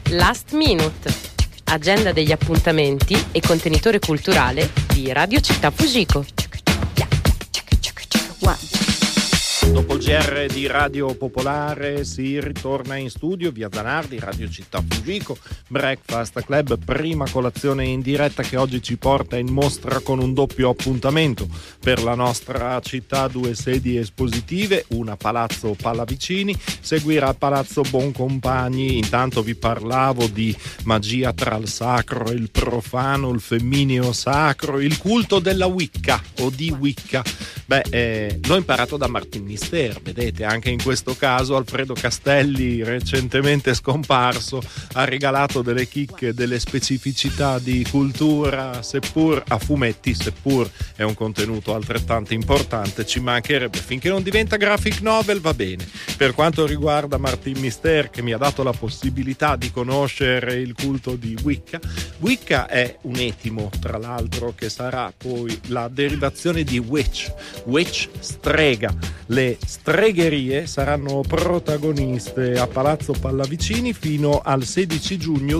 Last Minute, agenda degli appuntamenti e contenitore culturale di Radio Città Fujiko. Dopo il GR di Radio Popolare si ritorna in studio via Zanardi, Radio Città Fujiko, Breakfast Club, prima colazione in diretta che oggi ci porta in mostra con un doppio appuntamento per la nostra città, 2 sedi espositive, una a Palazzo Pallavicini, seguirà Palazzo Boncompagni. Intanto vi parlavo di magia tra il sacro e il profano, il femmineo sacro, il culto della Wicca o di Wicca. L'ho imparato da Martin Mister, vedete, anche in questo caso Alfredo Castelli, recentemente scomparso, ha regalato delle chicche, delle specificità di cultura, seppur a fumetti, seppur è un contenuto altrettanto importante, ci mancherebbe, finché non diventa graphic novel va bene. Per quanto riguarda Martin Mister, che mi ha dato la possibilità di conoscere il culto di Wicca, Wicca è un etimo, tra l'altro, che sarà poi la derivazione di witch, strega. Le stregherie saranno protagoniste a Palazzo Pallavicini fino al 16 giugno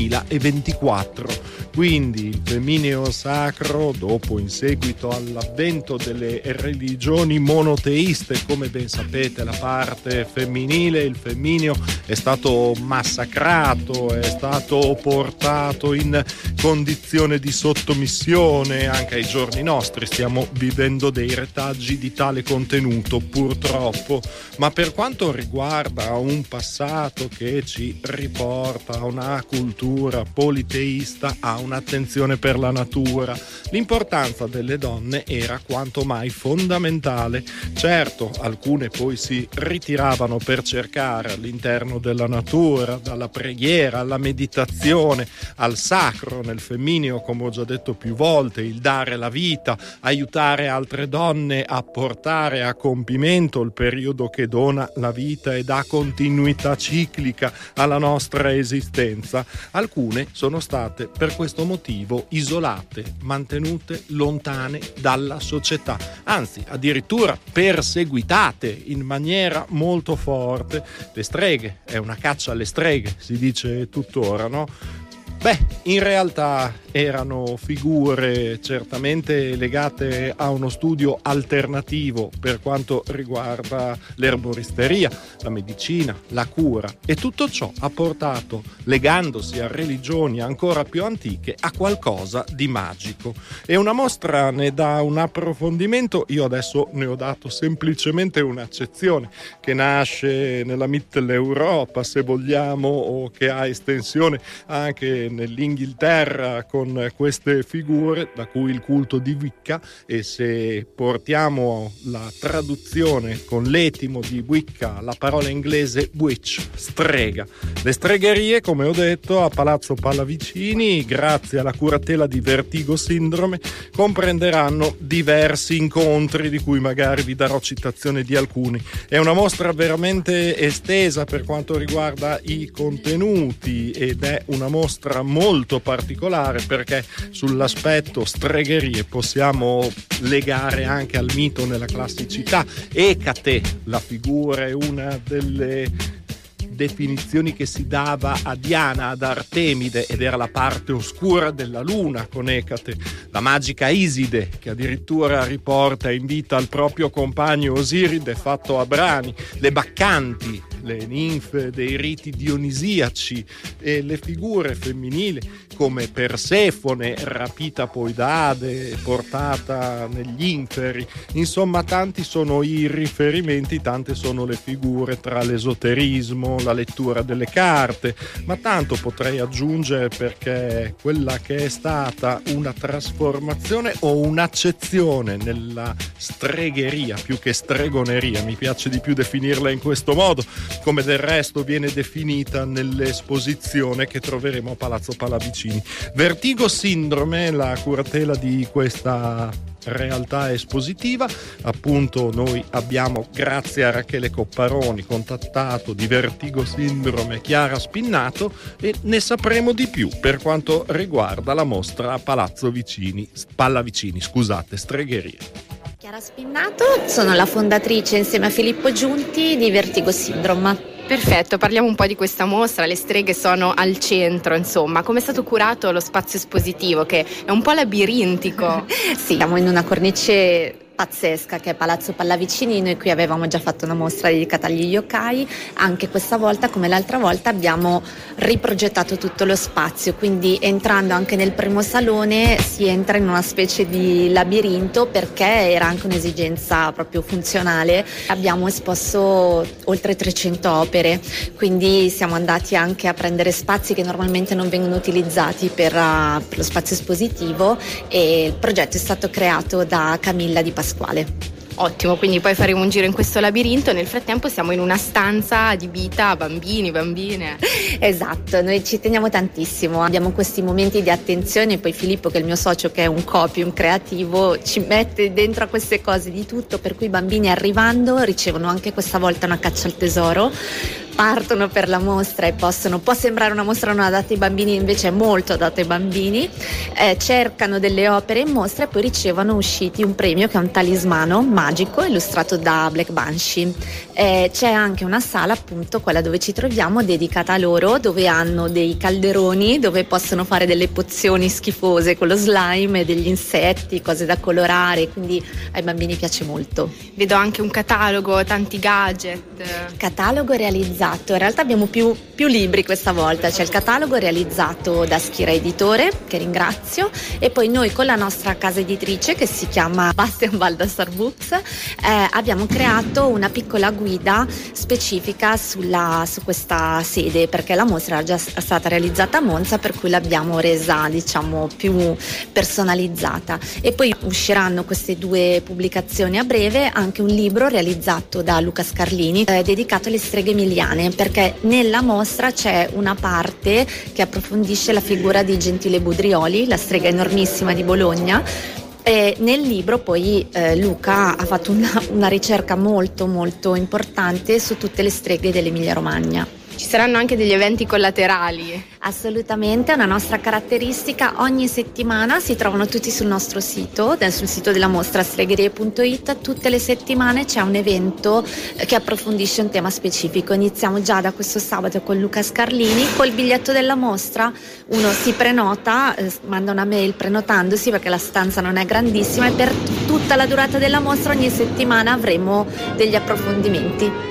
2024. Quindi il femmineo sacro, dopo in seguito all'avvento delle religioni monoteiste, come ben sapete la parte femminile, il femmineo è stato massacrato, è stato portato in condizione di sottomissione. Anche ai giorni nostri stiamo vivendo dei retaggi di tale contenuto, purtroppo. Ma per quanto riguarda un passato che ci riporta a una cultura politeista, a un'attenzione per la natura, l'importanza delle donne era quanto mai fondamentale. Certo, alcune poi si ritiravano per cercare all'interno della natura, dalla preghiera alla meditazione, al sacro nel femmineo, come ho già detto più volte, il dare la vita, aiutare altre donne a portare a compimento il periodo che dona la vita e dà continuità ciclica alla nostra esistenza. Alcune sono state per questo motivo isolate, mantenute lontane dalla società, anzi addirittura perseguitate in maniera molto forte. Le streghe, è una caccia alle streghe, si dice tuttora, no? In realtà erano figure certamente legate a uno studio alternativo per quanto riguarda l'erboristeria, la medicina, la cura, e tutto ciò ha portato, legandosi a religioni ancora più antiche, a qualcosa di magico. E una mostra ne dà un approfondimento. Io adesso ne ho dato semplicemente un'accezione che nasce nella Mitteleuropa, se vogliamo, o che ha estensione anche nell'Inghilterra con queste figure, da cui il culto di Wicca. E se portiamo la traduzione con l'etimo di Wicca, la parola inglese witch, strega. Le stregherie, come ho detto, a Palazzo Pallavicini, grazie alla curatela di Vertigo Sindrome, comprenderanno diversi incontri, di cui magari vi darò citazione di alcuni. È una mostra veramente estesa per quanto riguarda i contenuti, ed è una mostra molto particolare perché sull'aspetto stregherie possiamo legare anche al mito nella classicità. Ecate, la figura, è una delle definizioni che si dava a Diana, ad Artemide, ed era la parte oscura della luna con Ecate. La magica Iside, che addirittura riporta in vita il proprio compagno Osiride fatto a brani, le baccanti, le ninfe dei riti dionisiaci, e le figure femminili come Persefone, rapita poi da Ade, portata negli inferi. Insomma, tanti sono i riferimenti, tante sono le figure tra l'esoterismo, la lettura delle carte, ma tanto potrei aggiungere, perché quella che è stata una trasformazione o un'accezione nella stregheria, più che stregoneria, mi piace di più definirla in questo modo, come del resto viene definita nell'esposizione che troveremo a Palazzo Pallavicini. Vertigo Sindrome, la curatela di questa realtà espositiva. Appunto, noi abbiamo, grazie a Rachele Copparoni, contattato di Vertigo Sindrome Chiara Spinnato, e ne sapremo di più per quanto riguarda la mostra a Pallavicini, stregherie. Chiara Spinnato, sono la fondatrice insieme a Filippo Giunti di Vertigo Sindrome. Perfetto, parliamo un po' di questa mostra. Le streghe sono al centro, insomma. Come è stato curato lo spazio espositivo, che è un po' labirintico? Sì, siamo in una cornice pazzesca che è Palazzo Pallavicini. Noi qui avevamo già fatto una mostra dedicata agli yokai, anche questa volta come l'altra volta abbiamo riprogettato tutto lo spazio, quindi entrando anche nel primo salone si entra in una specie di labirinto perché era anche un'esigenza proprio funzionale. Abbiamo esposto oltre 300 opere, quindi siamo andati anche a prendere spazi che normalmente non vengono utilizzati per lo spazio espositivo, e il progetto è stato creato da Camilla Di Pasquale. Ottimo, quindi poi faremo un giro in questo labirinto e nel frattempo siamo in una stanza adibita a bambini, bambine. Esatto, noi ci teniamo tantissimo, abbiamo questi momenti di attenzione, poi Filippo, che è il mio socio, che è un copy, un creativo, ci mette dentro a queste cose di tutto, per cui i bambini arrivando ricevono anche questa volta una caccia al tesoro, partono per la mostra e può sembrare una mostra non adatta ai bambini, invece è molto adatta ai bambini, cercano delle opere in mostra e poi ricevono usciti un premio che è un talismano magico illustrato da Black Banshee. C'è anche una sala, appunto quella dove ci troviamo, dedicata a loro, dove hanno dei calderoni dove possono fare delle pozioni schifose con lo slime e degli insetti, cose da colorare, quindi ai bambini piace molto. Vedo anche un catalogo, tanti gadget. Catalogo realizzato, in realtà abbiamo più libri questa volta. C'è il catalogo realizzato da Schira Editore, che ringrazio, e poi noi con la nostra casa editrice, che si chiama Bastian Baldassar Books, abbiamo creato una piccola guida specifica su questa sede, perché la mostra era già stata realizzata a Monza, per cui l'abbiamo resa, diciamo, più personalizzata. E poi usciranno queste 2 pubblicazioni a breve, anche un libro realizzato da Luca Scarlini dedicato alle streghe emiliane, perché nella mostra c'è una parte che approfondisce la figura di Gentile Budrioli, la strega enormissima di Bologna. E nel libro poi Luca ha fatto una ricerca molto molto importante su tutte le streghe dell'Emilia Romagna. Ci saranno anche degli eventi collaterali? Assolutamente, è una nostra caratteristica. Ogni settimana si trovano tutti sul nostro sito, sul sito della mostra stregherie.it. Tutte le settimane c'è un evento che approfondisce un tema specifico. Iniziamo già da questo sabato con Luca Scarlini. Col biglietto della mostra uno si prenota, manda una mail prenotandosi, perché la stanza non è grandissima, e per tutta la durata della mostra ogni settimana avremo degli approfondimenti.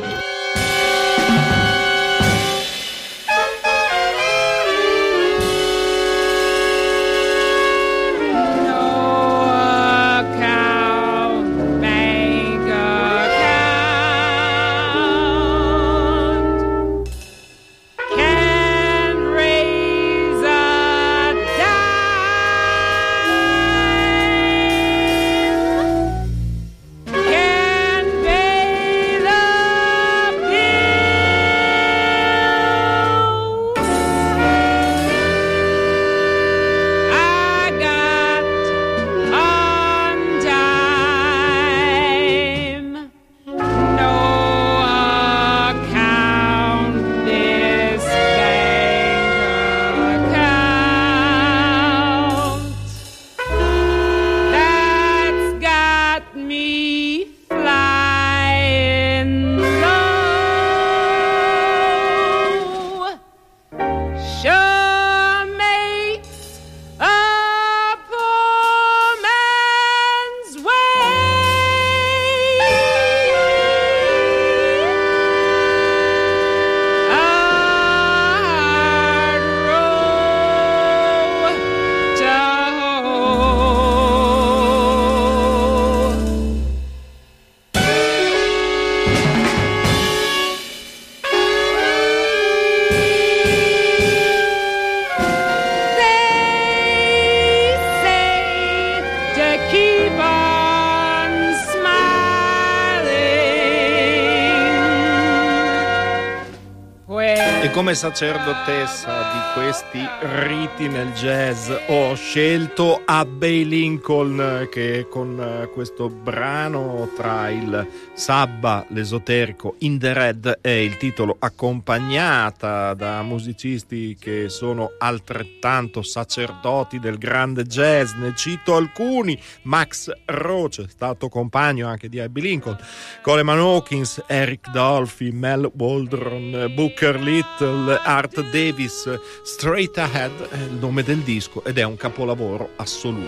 Come sacerdotessa di questi riti nel jazz ho scelto Abbey Lincoln, che con questo brano tra il sabba, l'esoterico, In the Red è il titolo, accompagnata da musicisti che sono altrettanto sacerdoti del grande jazz. Ne cito alcuni: Max Roach, stato compagno anche di Abbey Lincoln, Coleman Hawkins, Eric Dolphy, Mel Waldron, Booker Little, Art Davis. Straight Ahead è il nome del disco ed è un capolavoro assoluto.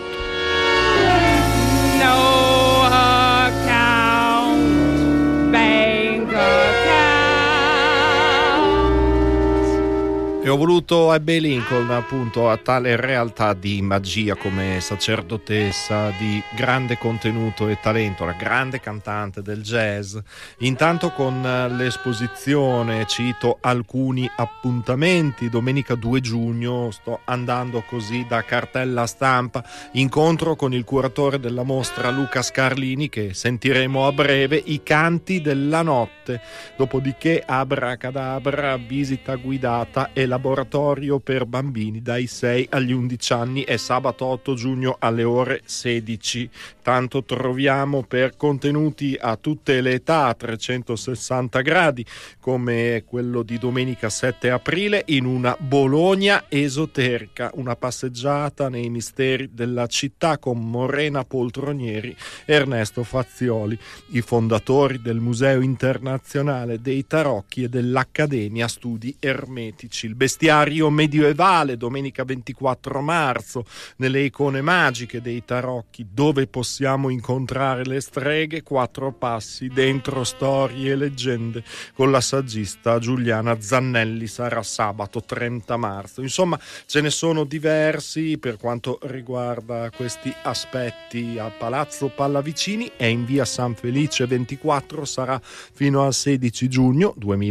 No account, bank account. E ho voluto Abbey Lincoln appunto a tale realtà di magia come sacerdotessa, di grande contenuto e talento, la grande cantante del jazz. Intanto con l'esposizione cito alcuni appuntamenti. Domenica 2 giugno sto andando così da cartella stampa, incontro con il curatore della mostra Luca Scarlini, che sentiremo a breve, I canti della notte. Dopodiché Abracadabra, visita guidata e laboratorio per bambini dai 6 agli 11 anni, è sabato 8 giugno alle ore 16. Tanto troviamo per contenuti a tutte le età, a 360 gradi, come quello di domenica 7 aprile in una Bologna esoterica, una passeggiata nei misteri della città con Morena Poltronieri e Ernesto Fazioli, i fondatori del Museo Internazionale dei Tarocchi e dell'Accademia Studi Ermetici. Il bestiario medievale domenica 24 marzo nelle icone magiche dei tarocchi, dove possiamo incontrare le streghe, 4 passi dentro storie e leggende con la saggista Giuliana Zannelli, sarà sabato 30 marzo. Insomma, ce ne sono diversi per quanto riguarda questi aspetti. A Palazzo Pallavicini è in via San Felice 24, sarà fino al 16 giugno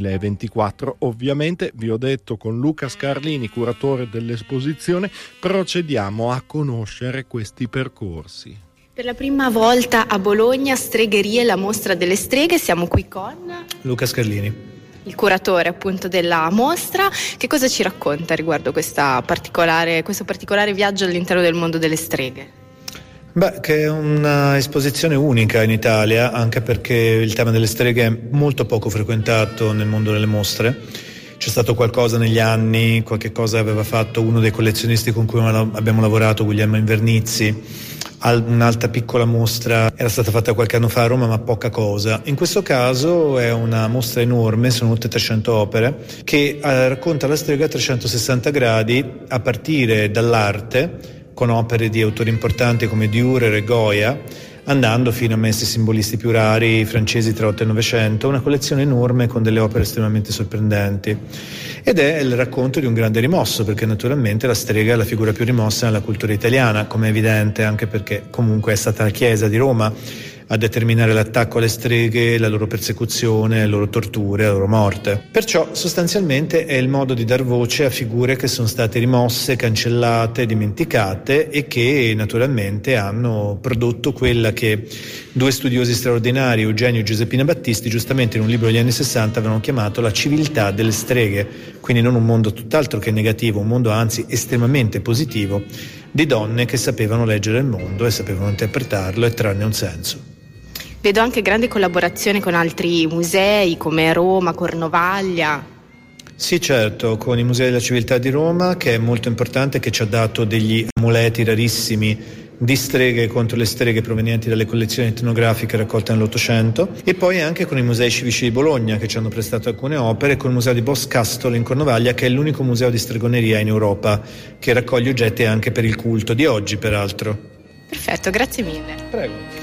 2024. Ovviamente vi ho detto, con Luca Scarlini, curatore dell'esposizione, procediamo a conoscere questi percorsi. Per la prima volta a Bologna, Stregherie, la mostra delle streghe. Siamo qui con Luca Scarlini, il curatore appunto della mostra. Che cosa ci racconta riguardo questo particolare viaggio all'interno del mondo delle streghe? Beh, che è una esposizione unica in Italia, anche perché il tema delle streghe è molto poco frequentato nel mondo delle mostre. C'è stato qualcosa negli anni, qualche cosa aveva fatto uno dei collezionisti con cui abbiamo lavorato, Guglielmo Invernizzi. Un'altra piccola mostra era stata fatta qualche anno fa a Roma, ma poca cosa. In questo caso è una mostra enorme, sono tutte 300 opere, che racconta la strega a 360 gradi, a partire dall'arte, con opere di autori importanti come Dürer e Goya, andando fino a maestri simbolisti più rari francesi tra 8 e 900, una collezione enorme con delle opere estremamente sorprendenti. Ed è il racconto di un grande rimosso, perché naturalmente la strega è la figura più rimossa nella cultura italiana, come è evidente, anche perché comunque è stata la Chiesa di Roma a determinare l'attacco alle streghe, la loro persecuzione, le loro torture, la loro morte. Perciò sostanzialmente è il modo di dar voce a figure che sono state rimosse, cancellate, dimenticate, e che naturalmente hanno prodotto quella che 2 studiosi straordinari, Eugenio e Giuseppina Battisti, giustamente in un libro degli anni 60 avevano chiamato la civiltà delle streghe. Quindi non un mondo tutt'altro che negativo, un mondo anzi estremamente positivo, di donne che sapevano leggere il mondo e sapevano interpretarlo e trarne un senso. Vedo anche grande collaborazione con altri musei come Roma, Cornovaglia. Sì, certo, con i Musei della Civiltà di Roma, che è molto importante, che ci ha dato degli amuleti rarissimi di streghe contro le streghe provenienti dalle collezioni etnografiche raccolte nell'Ottocento, e poi anche con i Musei Civici di Bologna, che ci hanno prestato alcune opere, con il Museo di Boscastolo in Cornovaglia, che è l'unico museo di stregoneria in Europa che raccoglie oggetti anche per il culto di oggi, peraltro. Perfetto, grazie mille. Prego.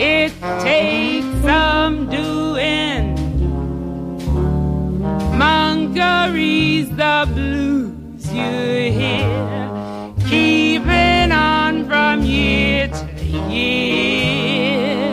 It takes some doing. Monkery's the blues you hear, keeping on from year to year.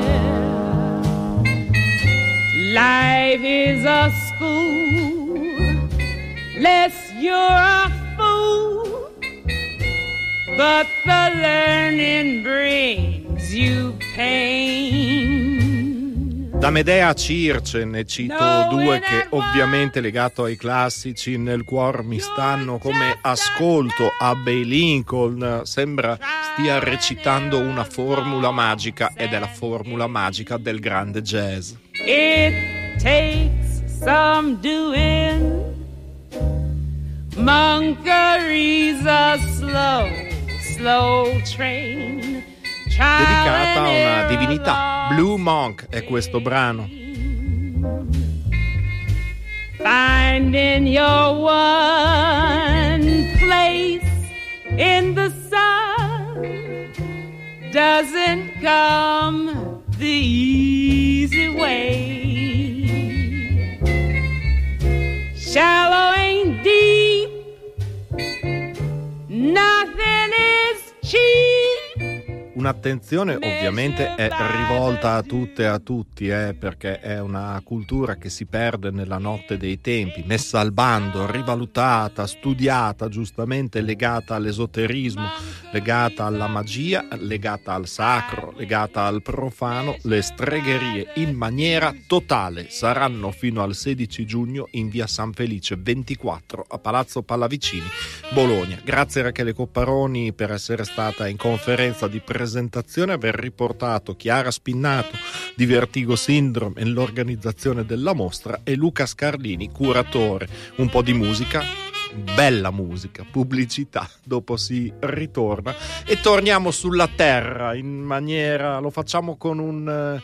Life is a school, less you're a fool, but the learning brings you pain. Da Medea a Circe ne cito due che ovviamente legato ai classici nel cuore mi stanno, come ascolto Abbey Lincoln, sembra stia recitando una formula magica ed è la formula magica del grande jazz. It takes some doing, Monkery's a slow train. Dedicata a una divinità, Blue Monk è questo brano. Finding your one place in the sun doesn't come the easy way. Shallow ain't deep, nothing is cheap. Un'attenzione ovviamente è rivolta a tutte e a tutti, perché è una cultura che si perde nella notte dei tempi, messa al bando, rivalutata, studiata, giustamente legata all'esoterismo, legata alla magia, legata al sacro, legata al profano. Le stregherie in maniera totale saranno fino al 16 giugno in via San Felice 24 a Palazzo Pallavicini, Bologna. Grazie Rachele Copparoni per essere stata in conferenza di presentazione, aver riportato Chiara Spinnato di Vertigo Syndrome nell'organizzazione della mostra e Luca Scarlini, curatore. Un po' di musica, bella musica, pubblicità, dopo si ritorna e torniamo sulla terra in maniera, lo facciamo con un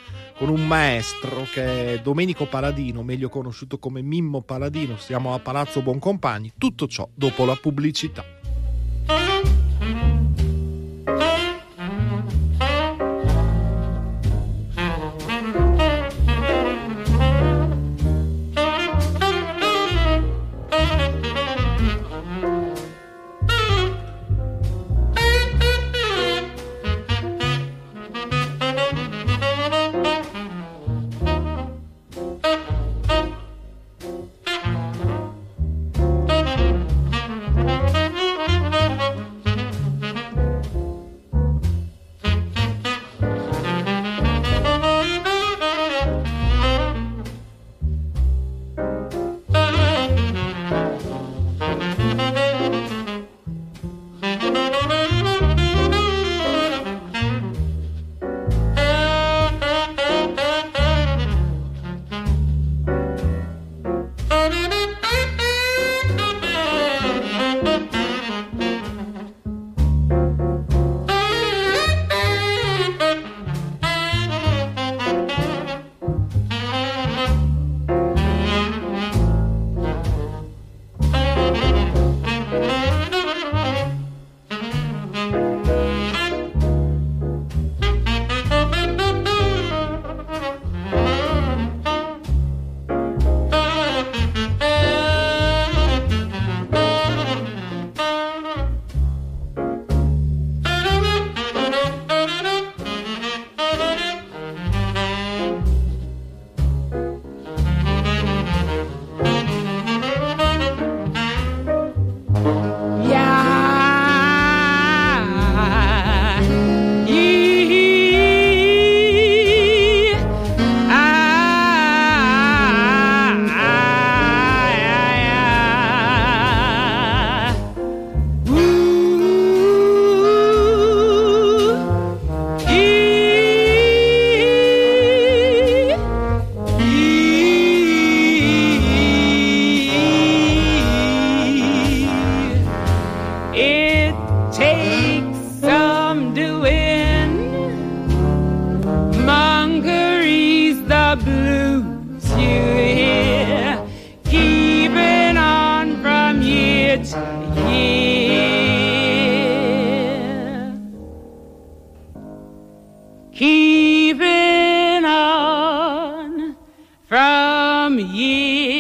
maestro che è Domenico Paladino, meglio conosciuto come Mimmo Paladino. Siamo a Palazzo Boncompagni, tutto ciò dopo la pubblicità. Keep it years